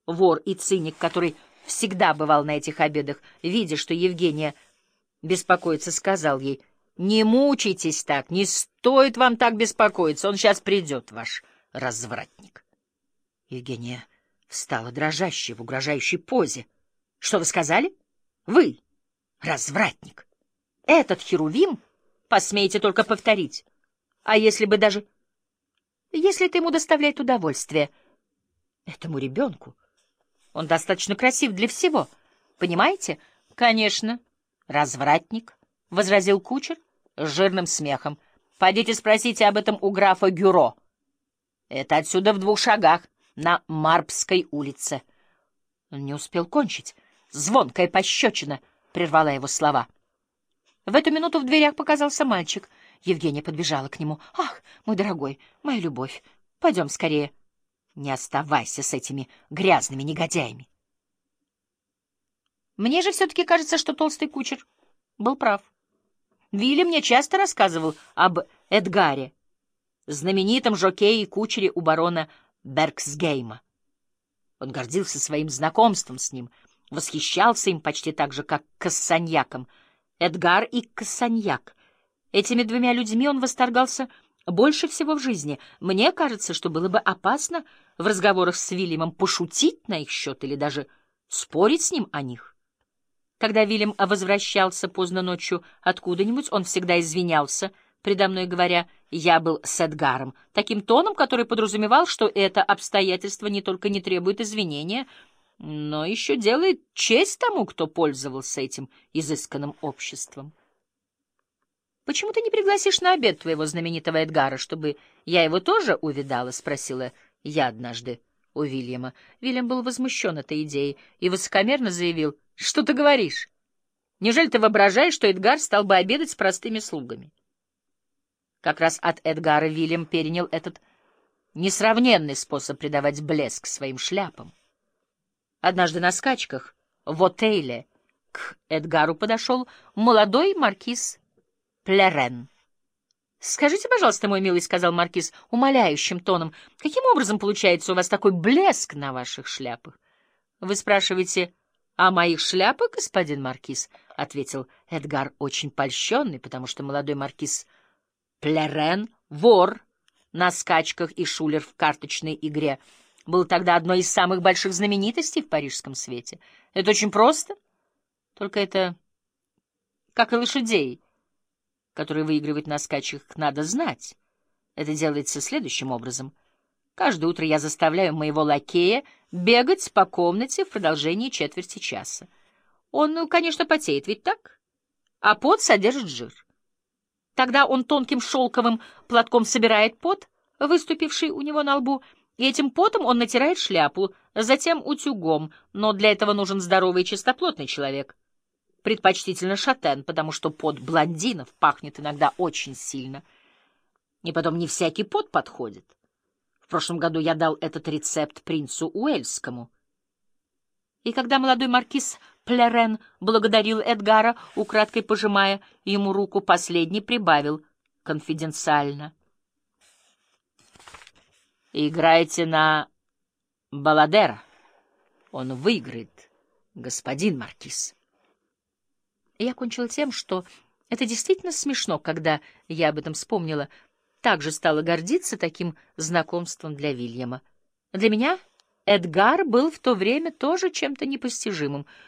вор и циник, который всегда бывал на этих обедах, видя, что Евгения беспокоится, сказал ей: «Не мучайтесь так, не стоит вам так беспокоиться, он сейчас придет, ваш развратник». Евгения встала дрожащая в угрожающей позе. «Что вы сказали? Вы, развратник! Этот херувим посмеете только повторить. А если бы даже... Если это ему доставляет удовольствие, этому ребенку, он достаточно красив для всего, понимаете?» «Конечно, развратник», — возразил кучер с жирным смехом. «Пойдите спросите об этом у графа Гюро. Это отсюда в 2 шагах, на Марбской улице». Он не успел кончить. Звонкая пощечина прервала его слова. В эту минуту в дверях показался мальчик. Евгения подбежала к нему. «Ах, мой дорогой, моя любовь, пойдем скорее. Не оставайся с этими грязными негодяями». Мне же все-таки кажется, что толстый кучер был прав. Вилли мне часто рассказывал об Эдгаре, знаменитом жокее и кучере у барона Бергсгейма. Он гордился своим знакомством с ним, восхищался им почти так же, как Кассаньяком. Эдгар и Кассаньяк. Этими 2 людьми он восторгался больше всего в жизни. Мне кажется, что было бы опасно в разговорах с Вильямом пошутить на их счет или даже спорить с ним о них. Когда Вильям возвращался поздно ночью откуда-нибудь, он всегда извинялся предо мной, говоря: «Я был с Эдгаром», таким тоном, который подразумевал, что это обстоятельство не только не требует извинения, но еще делает честь тому, кто пользовался этим изысканным обществом. «Почему ты не пригласишь на обед твоего знаменитого Эдгара, чтобы я его тоже увидала?» — спросила я однажды у Вильяма. Вильям был возмущен этой идеей и высокомерно заявил: «Что ты говоришь? Неужели ты воображаешь, что Эдгар стал бы обедать с простыми слугами?» Как раз от Эдгара Вильям перенял этот несравненный способ придавать блеск своим шляпам. Однажды на скачках в отеле к Эдгару подошел молодой маркиз Плерен. «Скажите, пожалуйста, мой милый, — сказал маркиз умоляющим тоном, — каким образом получается у вас такой блеск на ваших шляпах?» «Вы спрашиваете о моих шляпах, господин маркиз?» — ответил Эдгар, очень польщенный, потому что молодой маркиз Плерен, вор на скачках и шулер в карточной игре, был тогда одной из самых больших знаменитостей в парижском свете. Это очень просто, только это, как и лошадей, которые выигрывают на скачках, надо знать. Это делается следующим образом. Каждое утро я заставляю моего лакея бегать по комнате в продолжении четверти часа. Он, конечно, потеет, ведь так? А пот содержит жир. Тогда он тонким шелковым платком собирает пот, выступивший у него на лбу, и этим потом он натирает шляпу, затем утюгом, но для этого нужен здоровый и чистоплотный человек. Предпочтительно шатен, потому что пот блондинов пахнет иногда очень сильно. И потом не всякий пот подходит. В прошлом году я дал этот рецепт принцу Уэльскому. И когда молодой маркиз Плерен благодарил Эдгара, украдкой пожимая ему руку, последний прибавил конфиденциально: «Играйте на Баладера. Он выиграет, господин маркиз». Я кончила тем, что это действительно смешно, когда я об этом вспомнила. Также стала гордиться таким знакомством для Вильяма. Для меня Эдгар был в то время тоже чем-то непостижимым.